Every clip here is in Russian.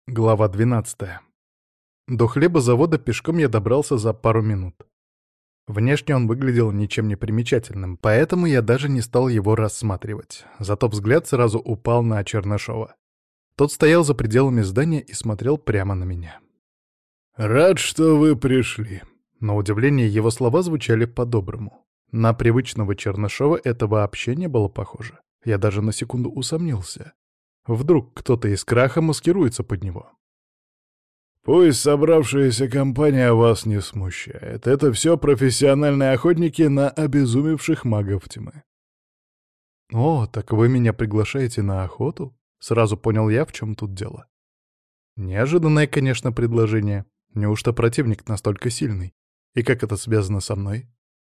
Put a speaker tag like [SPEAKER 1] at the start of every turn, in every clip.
[SPEAKER 1] Глава 12. До хлебозавода пешком я добрался за пару минут. Внешне он выглядел ничем не примечательным, поэтому я даже не стал его рассматривать. Зато взгляд сразу упал на Чернышова. Тот стоял за пределами здания и смотрел прямо на меня.
[SPEAKER 2] «Рад, что вы пришли».
[SPEAKER 1] На удивление его слова звучали по-доброму. На привычного Чернышова это вообще не было похоже. Я даже на секунду усомнился. Вдруг кто-то из краха маскируется под него.
[SPEAKER 2] «Пусть собравшаяся компания вас не смущает. Это все профессиональные охотники на обезумевших магов тьмы».
[SPEAKER 1] «О, так вы меня приглашаете на охоту?» Сразу понял я, в чем тут дело. Неожиданное, конечно, предложение. Неужто противник настолько сильный? И как это связано со мной?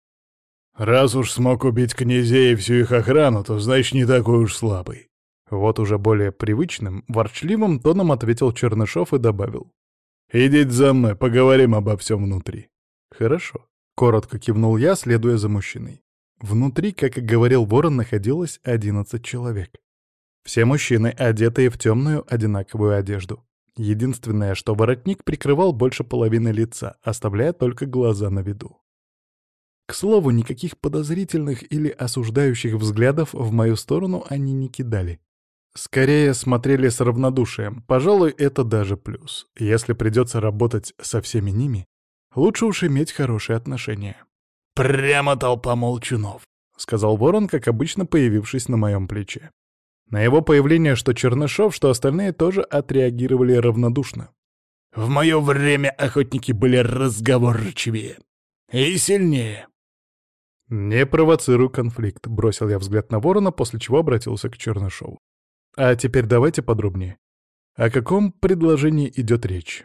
[SPEAKER 2] «Раз уж смог убить князей и всю их охрану, то значит не такой уж слабый».
[SPEAKER 1] Вот уже более привычным, ворчливым тоном ответил Чернышов и добавил.
[SPEAKER 2] «Идите за мной, поговорим обо всем внутри».
[SPEAKER 1] «Хорошо», — коротко кивнул я, следуя за мужчиной. Внутри, как и говорил Ворон, находилось 11 человек. Все мужчины, одетые в темную одинаковую одежду. Единственное, что воротник прикрывал больше половины лица, оставляя только глаза на виду. К слову, никаких подозрительных или осуждающих взглядов в мою сторону они не кидали. Скорее смотрели с равнодушием. Пожалуй, это даже плюс. Если придется работать со всеми ними, лучше уж иметь хорошие отношения.
[SPEAKER 2] «Прямо толпа молчунов»,
[SPEAKER 1] — сказал Ворон, как обычно появившись на моем плече. На его появление что Чернышов, что остальные тоже отреагировали равнодушно.
[SPEAKER 2] «В мое время охотники были разговорчивее и сильнее».
[SPEAKER 1] «Не провоцируй конфликт», — бросил я взгляд на Ворона, после чего обратился к Чернышову. «А теперь давайте подробнее. О каком предложении идет речь?»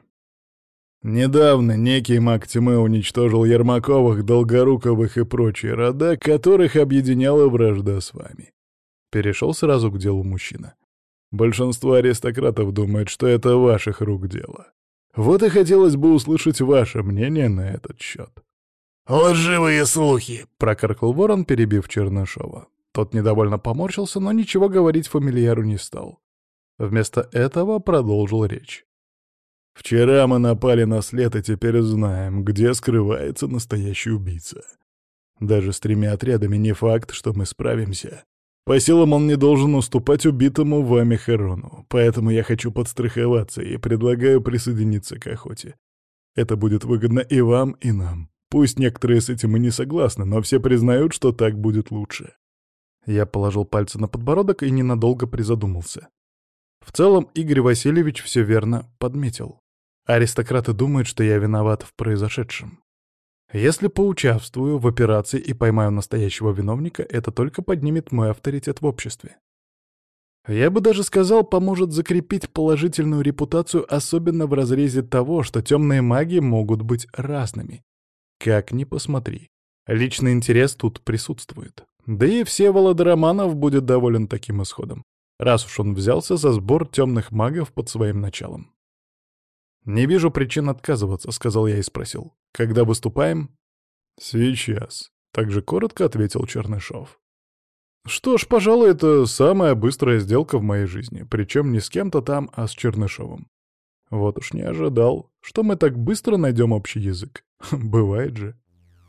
[SPEAKER 2] «Недавно некий маг тьмы уничтожил Ермаковых, Долгоруковых и прочие рода, которых объединяла вражда с вами».
[SPEAKER 1] Перешел сразу к делу мужчина.
[SPEAKER 2] «Большинство аристократов думает, что это ваших рук дело. Вот и хотелось бы услышать ваше мнение на этот счет». «Лживые слухи!» —
[SPEAKER 1] прокаркал Ворон, перебив Чернышова. Тот недовольно поморщился, но ничего говорить фамильяру не стал. Вместо этого продолжил речь.
[SPEAKER 2] «Вчера мы напали на след и теперь знаем, где скрывается настоящий убийца. Даже с 3 отрядами не факт, что мы справимся. По силам он не должен уступать убитому вами Херону, поэтому я хочу подстраховаться и предлагаю присоединиться к охоте. Это будет выгодно и вам, и нам. Пусть некоторые с этим и не согласны, но все признают, что так будет лучше».
[SPEAKER 1] Я положил пальцы на подбородок и ненадолго призадумался. В целом Игорь Васильевич все верно подметил. Аристократы думают, что я виноват в произошедшем. Если поучаствую в операции и поймаю настоящего виновника, это только поднимет мой авторитет в обществе. Я бы даже сказал, поможет закрепить положительную репутацию, особенно в разрезе того, что темные маги могут быть разными. Как ни посмотри, личный интерес тут присутствует. Да и Всеволод Романов будет доволен таким исходом, раз уж он взялся за сбор темных магов под своим началом. «Не вижу причин отказываться», — сказал я и спросил. «Когда выступаем?»
[SPEAKER 2] «Сейчас»,
[SPEAKER 1] — также коротко ответил Чернышов. «Что ж, пожалуй, это самая быстрая сделка в моей жизни, причем не с кем-то там, а с Чернышовым. Вот уж не ожидал, что мы так быстро найдем общий язык. Бывает же».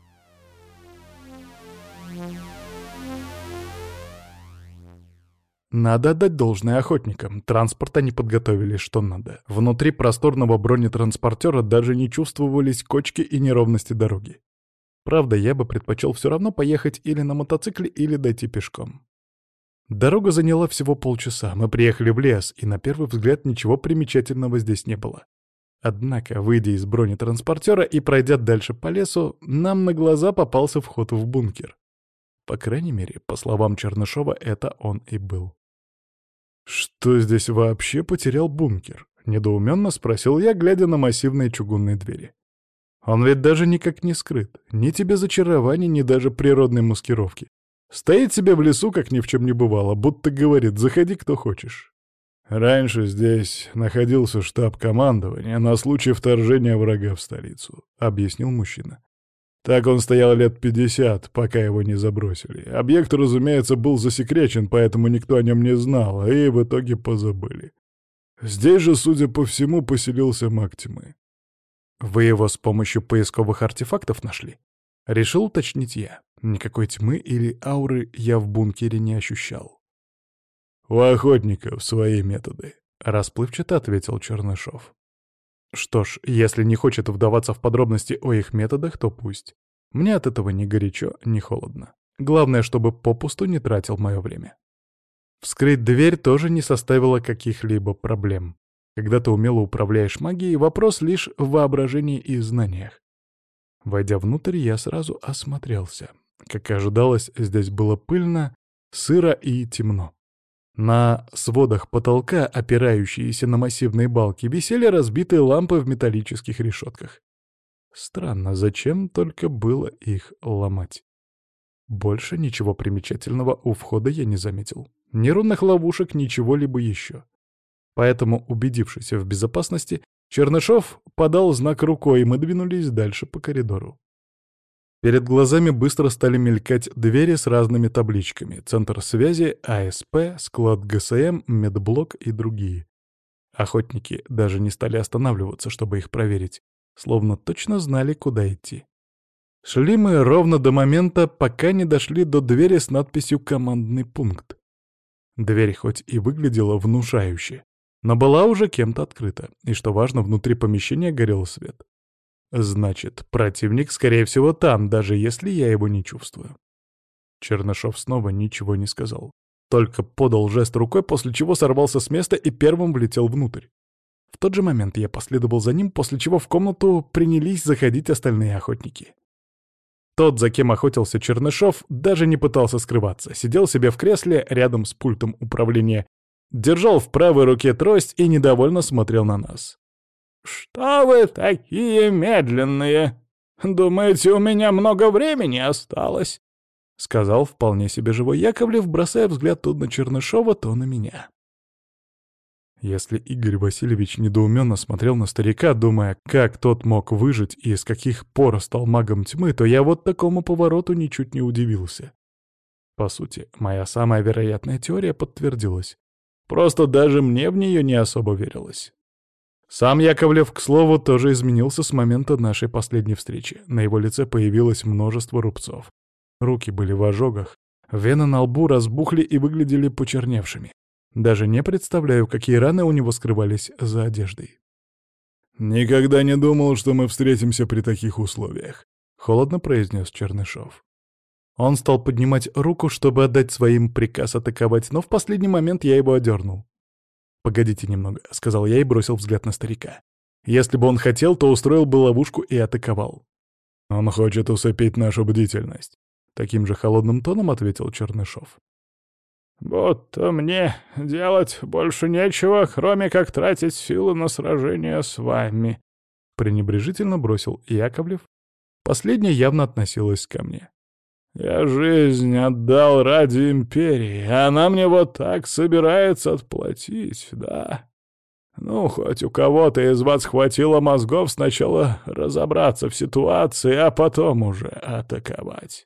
[SPEAKER 1] Надо отдать должное охотникам. Транспорт они подготовили что надо. Внутри просторного бронетранспортера даже не чувствовались кочки и неровности дороги. Правда, я бы предпочел все равно поехать или на мотоцикле, или дойти пешком. Дорога заняла всего полчаса. Мы приехали в лес, и на первый взгляд ничего примечательного здесь не было. Однако, выйдя из бронетранспортера и пройдя дальше по лесу, нам на глаза попался вход в бункер. По крайней мере, по словам Чернышова, это он и был. «Что здесь вообще потерял бункер?» — недоуменно спросил я, глядя на массивные чугунные двери. «Он ведь даже никак не скрыт. Ни тебе зачарований, ни даже природной маскировки. Стоит себе в лесу, как ни в чем не бывало, будто говорит: заходи, кто хочешь».
[SPEAKER 2] «Раньше здесь находился штаб командования на случай вторжения врага в столицу», — объяснил мужчина. «Так он стоял лет 50, пока его не забросили. Объект, разумеется, был засекречен, поэтому никто о нем не знал, и в итоге позабыли. Здесь же, судя по всему, поселился маг тьмы.
[SPEAKER 1] Вы его с помощью поисковых артефактов нашли? Решил уточнить я. Никакой тьмы или ауры я в бункере не ощущал.
[SPEAKER 2] У охотников свои методы,
[SPEAKER 1] Расплывчато ответил Чернышов. Что ж, если не хочет вдаваться в подробности о их методах, то пусть. Мне от этого ни горячо, ни холодно. Главное, чтобы попусту не тратил мое время. Вскрыть дверь тоже не составило каких-либо проблем. Когда ты умело управляешь магией, вопрос лишь в воображении и знаниях. Войдя внутрь, я сразу осмотрелся. Как и ожидалось, здесь было пыльно, сыро и темно. На сводах потолка, опирающиеся на массивные балки, висели разбитые лампы в металлических решетках. Странно, зачем только было их ломать? Больше ничего примечательного у входа я не заметил. Ни рунных ловушек, ничего-либо еще. Поэтому, убедившись в безопасности, Чернышов подал знак рукой, и мы двинулись дальше по коридору. Перед глазами быстро стали мелькать двери с разными табличками: центр связи, АСП, склад ГСМ, медблок и другие. Охотники даже не стали останавливаться, чтобы их проверить, словно точно знали, куда идти. Шли мы ровно до момента, пока не дошли до двери с надписью «Командный пункт». Дверь хоть и выглядела внушающе, но была уже кем-то открыта, и, что важно, внутри помещения горел свет. Значит, противник, скорее всего, там, даже если я его не чувствую. Чернышов снова ничего не сказал, только подал жест рукой, после чего сорвался с места и первым влетел внутрь. В тот же момент я последовал за ним, после чего в комнату принялись заходить остальные охотники. Тот, за кем охотился Чернышов, даже не пытался скрываться, сидел себе в кресле рядом с пультом управления, держал в правой руке трость и недовольно смотрел на нас.
[SPEAKER 3] «Что вы такие медленные? Думаете, у меня много времени осталось?»
[SPEAKER 1] — сказал вполне себе живой Яковлев, бросая взгляд то на Чернышова, то на меня. Если Игорь Васильевич недоуменно смотрел на старика, думая, как тот мог выжить и с каких пор стал магом тьмы, то я вот такому повороту ничуть не удивился. По сути, моя самая вероятная теория подтвердилась. Просто даже мне в нее не особо верилось. Сам Яковлев, к слову, тоже изменился с момента нашей последней встречи. На его лице появилось множество рубцов. Руки были в ожогах, вены на лбу разбухли и выглядели почерневшими. Даже не представляю, какие раны у него скрывались за одеждой.
[SPEAKER 2] «Никогда не думал, что мы встретимся при таких условиях»,
[SPEAKER 1] — холодно произнес Чернышов. Он стал поднимать руку, чтобы отдать своим приказ атаковать, но в последний момент я его одернул. «Погодите немного», — сказал я и бросил взгляд на старика. «Если бы он хотел, то устроил бы ловушку и атаковал».
[SPEAKER 2] «Он хочет усыпить нашу бдительность»,
[SPEAKER 1] — таким же холодным тоном ответил Чернышов.
[SPEAKER 3] «Будто мне делать больше нечего, кроме как тратить силы на сражение с вами»,
[SPEAKER 1] — пренебрежительно бросил Яковлев. Последнее явно относилось ко мне.
[SPEAKER 3] «Я жизнь отдал ради империи, а она мне вот так собирается отплатить, да? Ну, хоть у кого-то из вас хватило мозгов сначала разобраться в ситуации, а потом уже атаковать».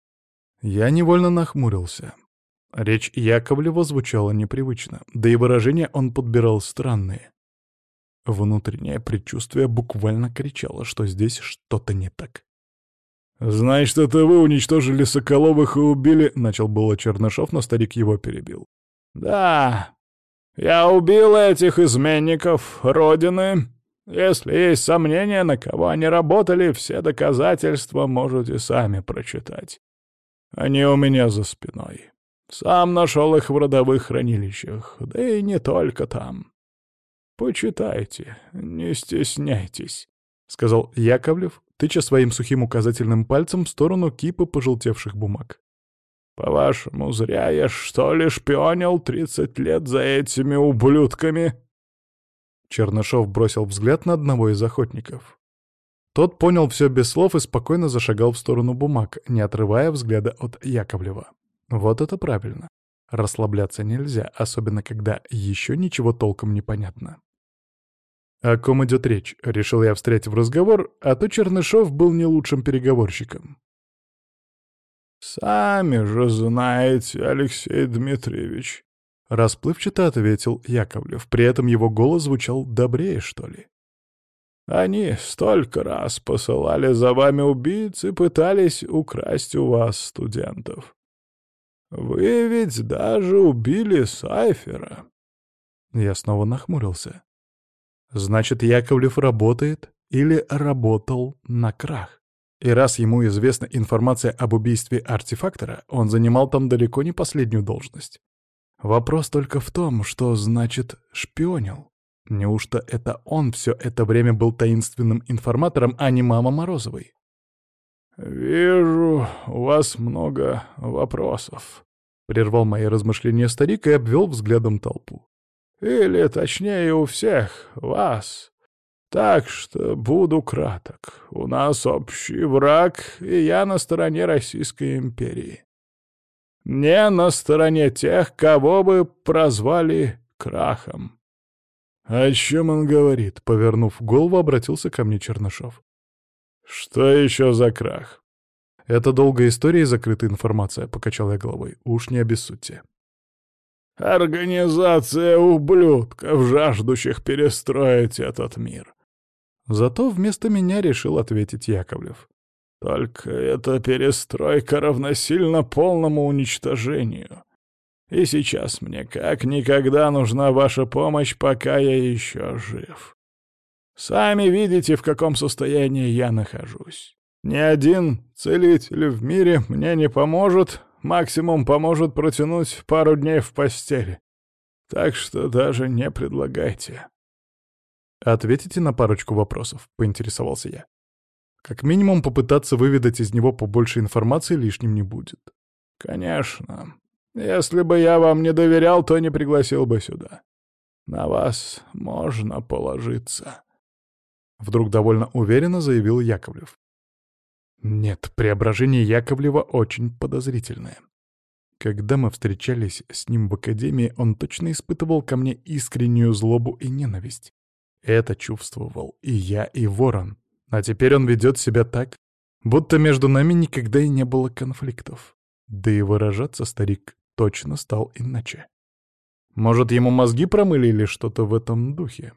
[SPEAKER 1] Я невольно нахмурился. Речь Яковлева звучала непривычно, да и выражения он подбирал странные. Внутреннее предчувствие буквально кричало, что здесь что-то не так.
[SPEAKER 2] «Значит, это вы уничтожили Соколовых и убили...» — начал было Чернышов, но старик его перебил.
[SPEAKER 3] «Да, я убил этих изменников Родины. Если есть сомнения, на кого они работали, все доказательства можете сами прочитать. Они у меня за спиной. Сам нашел их в родовых хранилищах, да и не только там. Почитайте, не стесняйтесь»,
[SPEAKER 1] — сказал Яковлев, тыча своим сухим указательным пальцем в сторону кипы пожелтевших бумаг.
[SPEAKER 3] «По-вашему, зря я, что ли, шпионил 30 лет за этими ублюдками?»
[SPEAKER 1] Чернышов бросил взгляд на одного из охотников. Тот понял все без слов и спокойно зашагал в сторону бумаг, не отрывая взгляда от Яковлева. Вот это правильно. Расслабляться нельзя, особенно когда еще ничего толком не понятно. О ком идет речь, решил я встрять в разговор, а то Чернышов был не лучшим переговорщиком.
[SPEAKER 3] «Сами же знаете, Алексей Дмитриевич»,
[SPEAKER 1] Расплывчато ответил Яковлев. При этом его голос звучал добрее, что ли.
[SPEAKER 3] Они столько раз посылали за вами убийц и пытались украсть у вас студентов. Вы ведь даже убили Сайфера.
[SPEAKER 1] Я снова нахмурился. Значит, Яковлев работает или работал на крах. И раз ему известна информация об убийстве артефактора, он занимал там далеко не последнюю должность. Вопрос только в том, что значит шпионил. Неужто это он все это время был таинственным информатором, а не мама Морозовой?
[SPEAKER 3] «Вижу, у вас много вопросов»,
[SPEAKER 1] — прервал мои размышления старик и обвел взглядом толпу.
[SPEAKER 3] «Или, точнее, у всех вас. Так что буду краток. У нас общий враг, и я на стороне Российской империи. Не на стороне тех, кого бы прозвали крахом».
[SPEAKER 1] «О чем он говорит?» — повернув голову, обратился ко мне Чернышов.
[SPEAKER 3] «Что еще за крах?»
[SPEAKER 1] «Это долгая история и закрытая информация», — покачал я головой. «Уж не обессудьте».
[SPEAKER 3] «Организация ублюдков, жаждущих перестроить этот мир».
[SPEAKER 1] Зато вместо меня решил ответить Яковлев.
[SPEAKER 3] «Только эта перестройка равносильна полному уничтожению. И сейчас мне как никогда нужна ваша помощь, пока я еще жив. Сами видите, в каком состоянии я нахожусь. Ни один целитель в мире мне не поможет, максимум поможет протянуть пару дней в постели. Так что даже не предлагайте».
[SPEAKER 1] «Ответите на парочку вопросов», — поинтересовался я. «Как минимум попытаться выведать из него побольше информации лишним не будет».
[SPEAKER 3] «Конечно. Если бы я вам не доверял, то не пригласил бы сюда. На вас можно положиться».
[SPEAKER 1] Вдруг довольно уверенно заявил Яковлев. Нет, преображение Яковлева очень подозрительное. Когда мы встречались с ним в академии, он точно испытывал ко мне искреннюю злобу и ненависть. Это чувствовал и я, и Ворон. А теперь он ведет себя так, будто между нами никогда и не было конфликтов. Да и выражаться старик точно стал иначе. Может, ему мозги промыли или что-то в этом духе?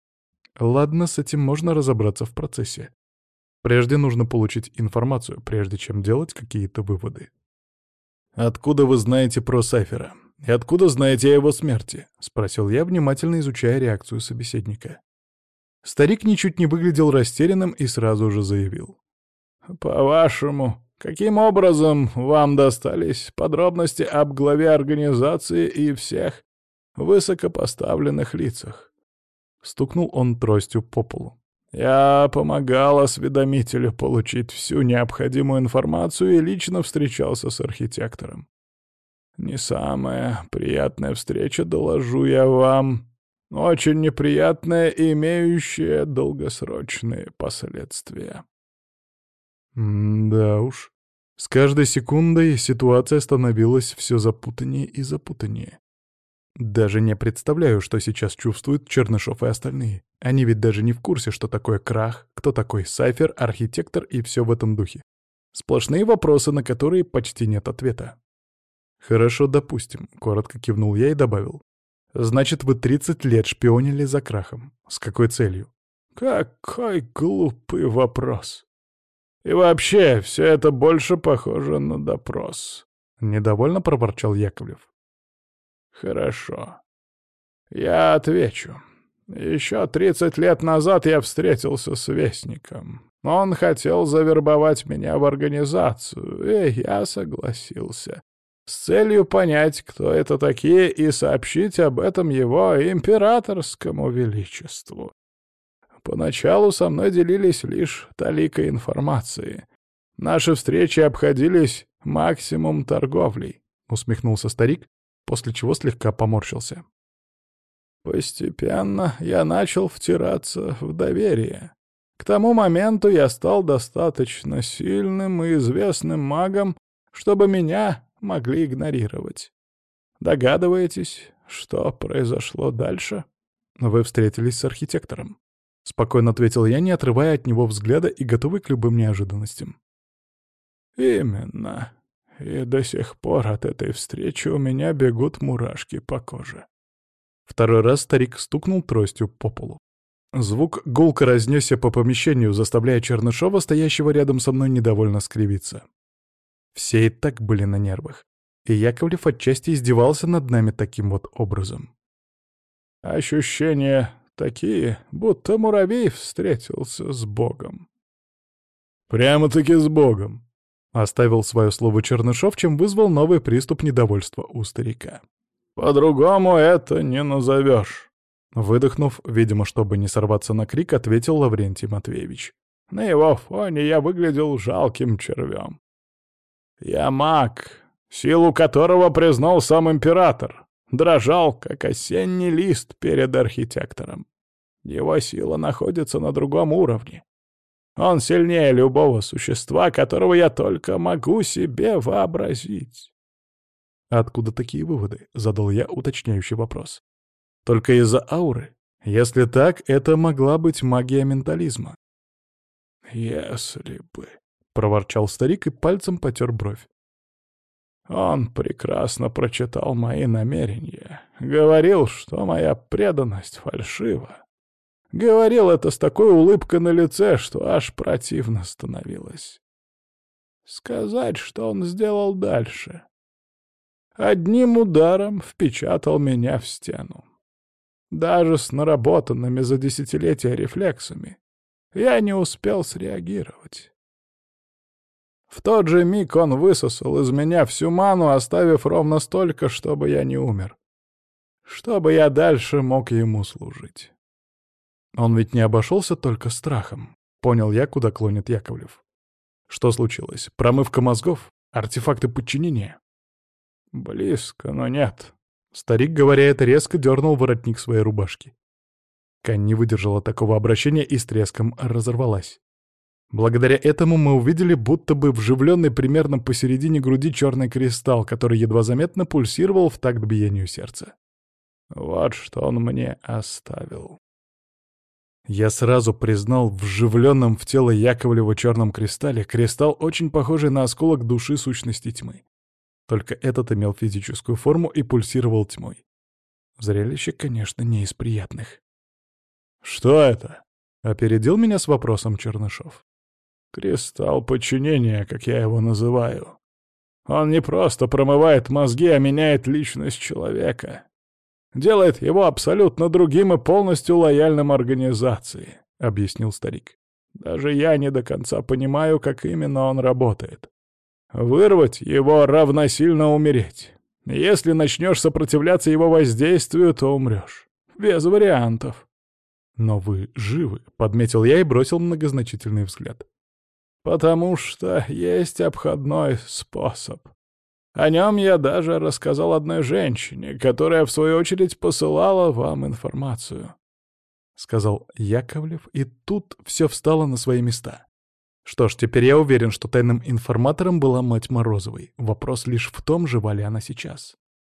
[SPEAKER 1] Ладно, с этим можно разобраться в процессе. Прежде нужно получить информацию, прежде чем делать какие-то выводы. «Откуда вы знаете про Сайфера? И откуда знаете о его смерти?» — спросил я, внимательно изучая реакцию собеседника. Старик ничуть не выглядел растерянным и сразу же заявил.
[SPEAKER 3] «По-вашему, каким образом вам достались подробности об главе организации и всех высокопоставленных лицах?»
[SPEAKER 1] Стукнул он тростью по полу.
[SPEAKER 3] «Я помогал осведомителю получить всю необходимую информацию и лично встречался с архитектором. Не самая приятная встреча, доложу я вам. Очень неприятная и имеющая долгосрочные последствия».
[SPEAKER 1] Да уж. С каждой секундой ситуация становилась все запутаннее и запутаннее. Даже не представляю, что сейчас чувствуют Чернышов и остальные. Они ведь даже не в курсе, что такое крах, кто такой Сайфер, архитектор и все в этом духе. Сплошные вопросы, на которые почти нет ответа. «Хорошо, допустим», — коротко кивнул я и добавил. «Значит, вы 30 лет шпионили за крахом. С какой целью?»
[SPEAKER 3] «Какой глупый вопрос. И вообще, все это больше похоже на допрос»,
[SPEAKER 1] — недовольно проворчал Яковлев.
[SPEAKER 3] «Хорошо. Я отвечу. Еще 30 лет назад я встретился с Вестником. Он хотел завербовать меня в организацию, и я согласился. С целью понять, кто это такие, и сообщить об этом его императорскому величеству. Поначалу со мной делились лишь таликой информации. Наши встречи обходились максимум торговлей», — усмехнулся старик, после чего слегка поморщился. «Постепенно я начал втираться в доверие. К тому моменту я стал достаточно сильным и известным магом, чтобы меня могли игнорировать. Догадываетесь, что произошло дальше?»
[SPEAKER 1] «Вы встретились с архитектором», — спокойно ответил я, не отрывая от него взгляда и готовый к любым неожиданностям.
[SPEAKER 3] «Именно. и до сих пор от этой встречи у меня бегут мурашки по коже».
[SPEAKER 1] Второй раз старик стукнул тростью по полу. Звук гулко разнесся по помещению, заставляя Чернышова, стоящего рядом со мной, недовольно скривиться. Все и так были на нервах, и Яковлев отчасти издевался над нами таким вот образом.
[SPEAKER 3] «Ощущения такие, будто муравей встретился с Богом».
[SPEAKER 2] «Прямо-таки с Богом!»
[SPEAKER 1] — оставил свое слово Чернышов, чем вызвал новый приступ недовольства у старика.
[SPEAKER 3] «По-другому это не назовешь».
[SPEAKER 1] Выдохнув, видимо, чтобы не сорваться на крик, ответил Лаврентий Матвеевич.
[SPEAKER 3] «На его фоне я выглядел жалким червем. Я маг, силу которого признал сам император, дрожал, как осенний лист перед архитектором. Его сила находится на другом уровне. Он сильнее любого существа, которого я только могу себе вообразить».
[SPEAKER 1] «Откуда такие выводы?» — задал я уточняющий вопрос. «Только из-за ауры? Если так, это могла быть магия ментализма».
[SPEAKER 3] «Если бы...»
[SPEAKER 1] — проворчал старик и пальцем потер бровь.
[SPEAKER 3] «Он прекрасно прочитал мои намерения. Говорил, что моя преданность фальшива. Говорил это с такой улыбкой на лице, что аж противно становилось. Сказать, что он сделал дальше. Одним ударом впечатал меня в стену. Даже с наработанными за десятилетия рефлексами я не успел среагировать. В тот же миг он высосал из меня всю ману, оставив ровно столько, чтобы я не умер. Чтобы я дальше мог ему служить».
[SPEAKER 1] «Он ведь не обошелся только страхом», — понял я, куда клонит Яковлев. «Что случилось? Промывка мозгов? Артефакты подчинения?»
[SPEAKER 3] «Близко, но нет».
[SPEAKER 1] Старик, говоря это, резко дернул воротник своей рубашки. Ткань не выдержала такого обращения и с треском разорвалась. Благодаря этому мы увидели будто бы вживленный примерно посередине груди черный кристалл, который едва заметно пульсировал в такт биению сердца.
[SPEAKER 3] Вот что он мне оставил.
[SPEAKER 1] Я сразу признал в вживленном в тело Яковлева черном кристалле кристалл, очень похожий на осколок души сущности тьмы. Только этот имел физическую форму и пульсировал тьмой. Зрелище, конечно, не из приятных.
[SPEAKER 2] «Что это?»
[SPEAKER 1] — опередил меня с вопросом Чернышов.
[SPEAKER 3] «Кристалл подчинения, как я его называю. Он не просто промывает мозги, а меняет личность человека. Делает его абсолютно другим и полностью лояльным организации», — объяснил старик. «Даже я не до конца понимаю, как именно он работает. Вырвать его равносильно умереть. Если начнешь сопротивляться его воздействию, то умрешь. Без вариантов».
[SPEAKER 1] «Но вы живы», — подметил я и бросил многозначительный взгляд.
[SPEAKER 3] «Потому что есть обходной способ. О нем я даже рассказал одной женщине, которая, в свою очередь, посылала вам информацию»,
[SPEAKER 1] — сказал Яковлев, и тут все встало на свои места. Что ж, теперь я уверен, что тайным информатором была мать Морозовой. Вопрос лишь в том, жива ли она сейчас.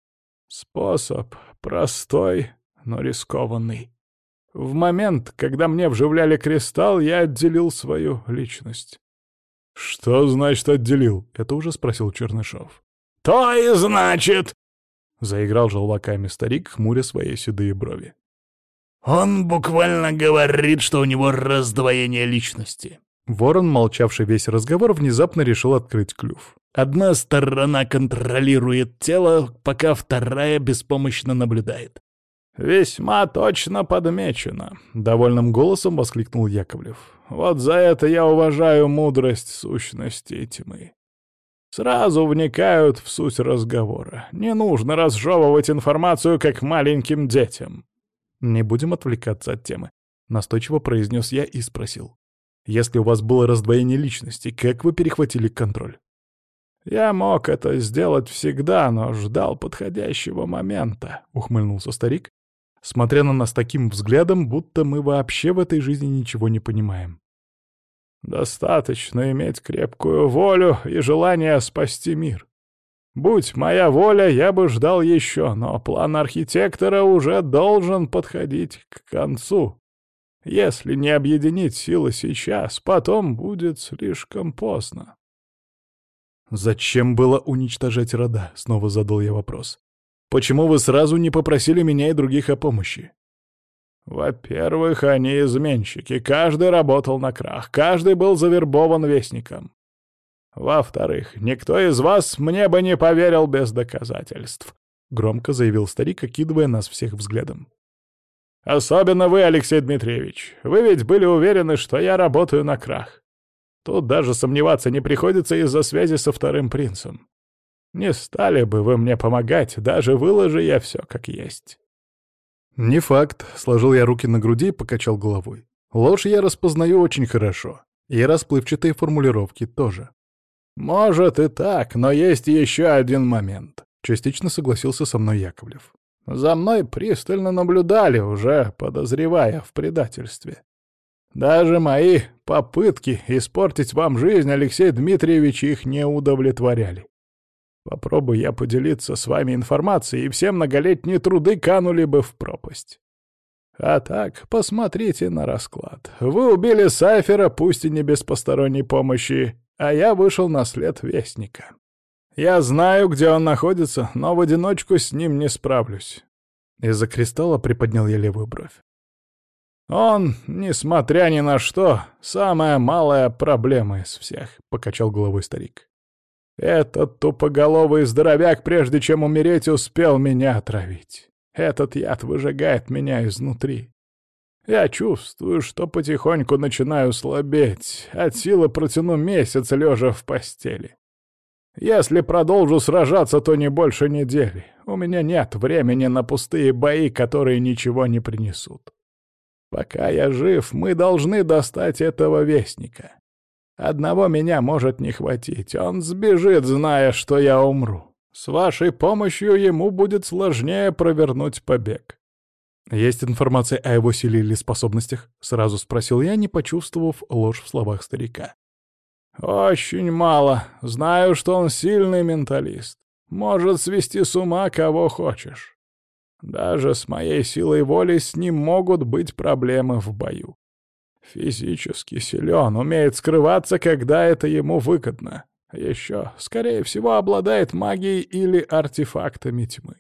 [SPEAKER 3] «Способ простой, но рискованный. В момент, когда мне вживляли кристалл, я отделил свою личность».
[SPEAKER 2] «Что значит отделил?»
[SPEAKER 1] — это уже спросил Чернышов.
[SPEAKER 3] «То и значит!»
[SPEAKER 1] — заиграл желваками старик, хмуря свои седые брови.
[SPEAKER 3] «Он буквально говорит, что у него раздвоение личности».
[SPEAKER 1] Ворон, молчавший весь разговор, внезапно решил открыть клюв.
[SPEAKER 3] «Одна сторона контролирует тело, пока вторая беспомощно наблюдает». «Весьма точно подмечено», — довольным голосом воскликнул Яковлев. «Вот за это я уважаю мудрость сущности тьмы. Сразу вникают в суть разговора. Не нужно разжевывать информацию, как маленьким детям».
[SPEAKER 1] «Не будем отвлекаться от темы», — настойчиво произнес я и спросил. «Если у вас было раздвоение личности, как вы перехватили контроль?»
[SPEAKER 3] «Я мог это сделать всегда, но ждал подходящего момента», — ухмыльнулся старик,
[SPEAKER 1] смотря на нас таким взглядом, будто мы вообще в этой жизни ничего не понимаем.
[SPEAKER 3] «Достаточно иметь крепкую волю и желание спасти мир. Будь моя воля, я бы ждал еще, но план архитектора уже должен подходить к концу. Если не объединить силы сейчас, потом будет слишком поздно».
[SPEAKER 1] «Зачем было уничтожать рода?» — снова задал я вопрос. «Почему вы сразу не попросили меня и других о помощи?»
[SPEAKER 3] Во-первых, они изменщики, каждый работал на крах, каждый был завербован вестником. Во-вторых, никто из вас мне бы не поверил без доказательств, — громко заявил старик, окидывая нас всех взглядом. Особенно вы, Алексей Дмитриевич. Вы ведь были уверены, что я работаю на крах. Тут даже сомневаться не приходится из-за связи со вторым принцем. Не стали бы вы мне помогать, даже выложи я все как есть.
[SPEAKER 1] «Не факт», — сложил я руки на груди и покачал головой. «Ложь я распознаю очень хорошо. И расплывчатые формулировки тоже».
[SPEAKER 3] «Может и так, но есть еще один момент»,
[SPEAKER 1] — частично согласился со мной Яковлев.
[SPEAKER 3] «За мной пристально наблюдали, уже подозревая в предательстве. Даже мои попытки испортить вам жизнь, Алексей Дмитриевич, их не удовлетворяли. Попробуй я поделиться с вами информацией, и все многолетние труды канули бы в пропасть. А так, посмотрите на расклад. Вы убили Сайфера, пусть и не без посторонней помощи, а я вышел на след Вестника. Я знаю, где он находится, но в одиночку с ним не справлюсь».
[SPEAKER 1] Из-за кристалла приподнял я левую бровь.
[SPEAKER 3] «Он, несмотря ни на что, самая малая проблема из всех», — покачал головой старик. «Этот тупоголовый здоровяк, прежде чем умереть, успел меня отравить. Этот яд выжигает меня изнутри. Я чувствую, что потихоньку начинаю слабеть. От силы протяну месяц, лежа в постели. Если продолжу сражаться, то не больше недели. У меня нет времени на пустые бои, которые ничего не принесут. Пока я жив, мы должны достать этого вестника. Одного меня может не хватить. Он сбежит, зная, что я умру. С вашей помощью ему будет сложнее провернуть побег».
[SPEAKER 1] «Есть информация о его силе или способностях?» — сразу спросил я, не почувствовав ложь в словах старика.
[SPEAKER 3] «Очень мало. Знаю, что он сильный менталист. Может свести с ума кого хочешь. Даже с моей силой воли с ним могут быть проблемы в бою. Физически силен, умеет скрываться, когда это ему выгодно. Еще, скорее всего, обладает магией или артефактами тьмы».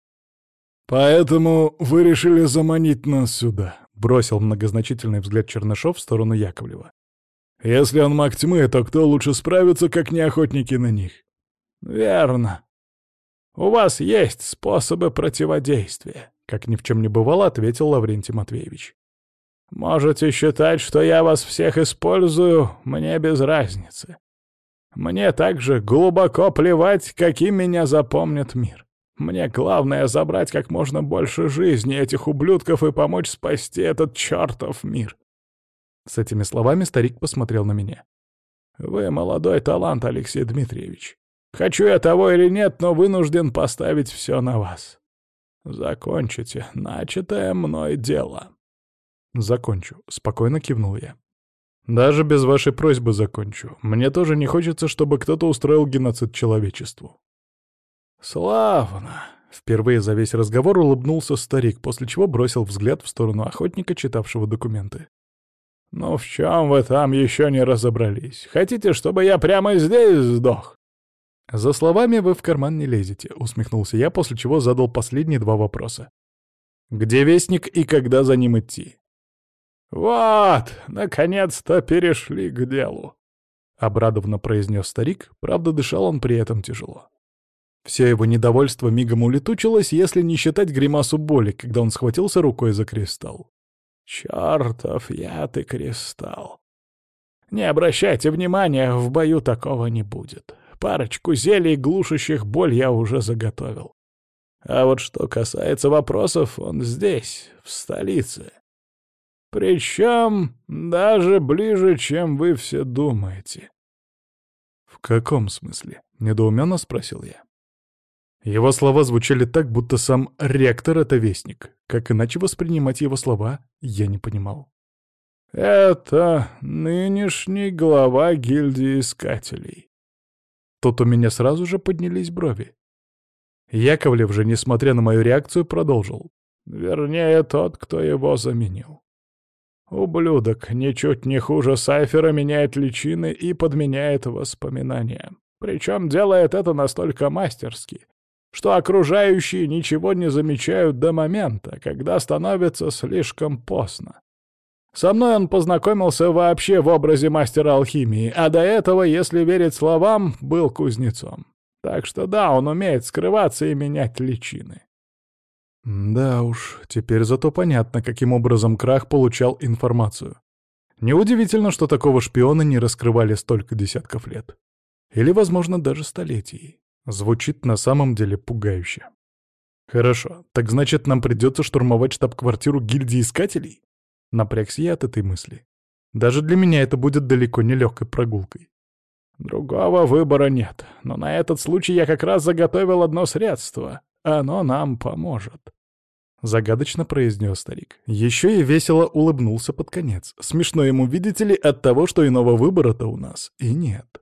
[SPEAKER 2] «Поэтому вы решили заманить нас сюда», —
[SPEAKER 1] бросил многозначительный взгляд Чернышов в сторону Яковлева.
[SPEAKER 2] «Если он маг тьмы, то кто лучше справится, как не охотники на них?»
[SPEAKER 3] «Верно. У вас есть способы противодействия», —
[SPEAKER 1] как ни в чем не бывало, ответил Лаврентий Матвеевич.
[SPEAKER 3] «Можете считать, что я вас всех использую, мне без разницы. Мне также глубоко плевать, каким меня запомнит мир. Мне главное забрать как можно больше жизни этих ублюдков и помочь спасти этот чертов мир».
[SPEAKER 1] С этими словами старик посмотрел на меня.
[SPEAKER 3] «Вы молодой талант, Алексей Дмитриевич. Хочу я того или нет, но вынужден поставить все на вас. Закончите начатое мной дело».
[SPEAKER 1] «Закончу», — спокойно кивнул я. «Даже без вашей просьбы закончу. Мне тоже не хочется, чтобы кто-то устроил геноцид человечеству».
[SPEAKER 3] «Славно!»
[SPEAKER 1] — впервые за весь разговор улыбнулся старик, после чего бросил взгляд в сторону охотника, читавшего документы.
[SPEAKER 3] «Ну в чем вы там еще не разобрались? Хотите, чтобы я прямо здесь сдох?»
[SPEAKER 1] «За словами вы в карман не лезете», — усмехнулся я, после чего задал последние два вопроса. «Где вестник и когда за ним идти?»
[SPEAKER 3] «Вот, наконец-то перешли к делу»,
[SPEAKER 1] — обрадованно произнес старик, правда, дышал он при этом тяжело. Все его недовольство мигом улетучилось, если не считать гримасу боли, когда он схватился рукой за кристалл.
[SPEAKER 3] «Чёртов яд и кристалл. Не обращайте внимания, в бою такого не будет. Парочку зелий, глушащих боль, я уже заготовил. А вот что касается вопросов, он здесь, в столице. Причем даже ближе, чем вы все думаете».
[SPEAKER 1] «В каком смысле?» — недоуменно спросил я. Его слова звучали так, будто сам ректор — это вестник. Как иначе воспринимать его слова, я не понимал.
[SPEAKER 3] «Это нынешний глава гильдии искателей».
[SPEAKER 1] Тут у меня сразу же поднялись брови. Яковлев же, несмотря на мою реакцию, продолжил.
[SPEAKER 3] Вернее, тот, кто его заменил. Ублюдок, ничуть не хуже Сайфера, меняет личины и подменяет воспоминания. Причем делает это настолько мастерски, что окружающие ничего не замечают до момента, когда становится слишком поздно. Со мной он познакомился вообще в образе мастера алхимии, а до этого, если верить словам, был кузнецом. Так что да, он умеет скрываться и менять личины.
[SPEAKER 1] Да уж, теперь зато понятно, каким образом Крах получал информацию. Неудивительно, что такого шпиона не раскрывали столько десятков лет. Или, возможно, даже столетий. Звучит на самом деле пугающе. Хорошо, так значит, нам придется штурмовать штаб-квартиру гильдии искателей? Напрягся я от этой мысли. Даже для меня это будет далеко не легкой прогулкой.
[SPEAKER 3] Другого выбора нет, но на этот случай я как раз заготовил одно средство. Оно нам поможет.
[SPEAKER 1] Загадочно произнес старик. Еще и весело улыбнулся под конец. Смешно ему, видите ли, от того, что иного выбора-то у нас и нет.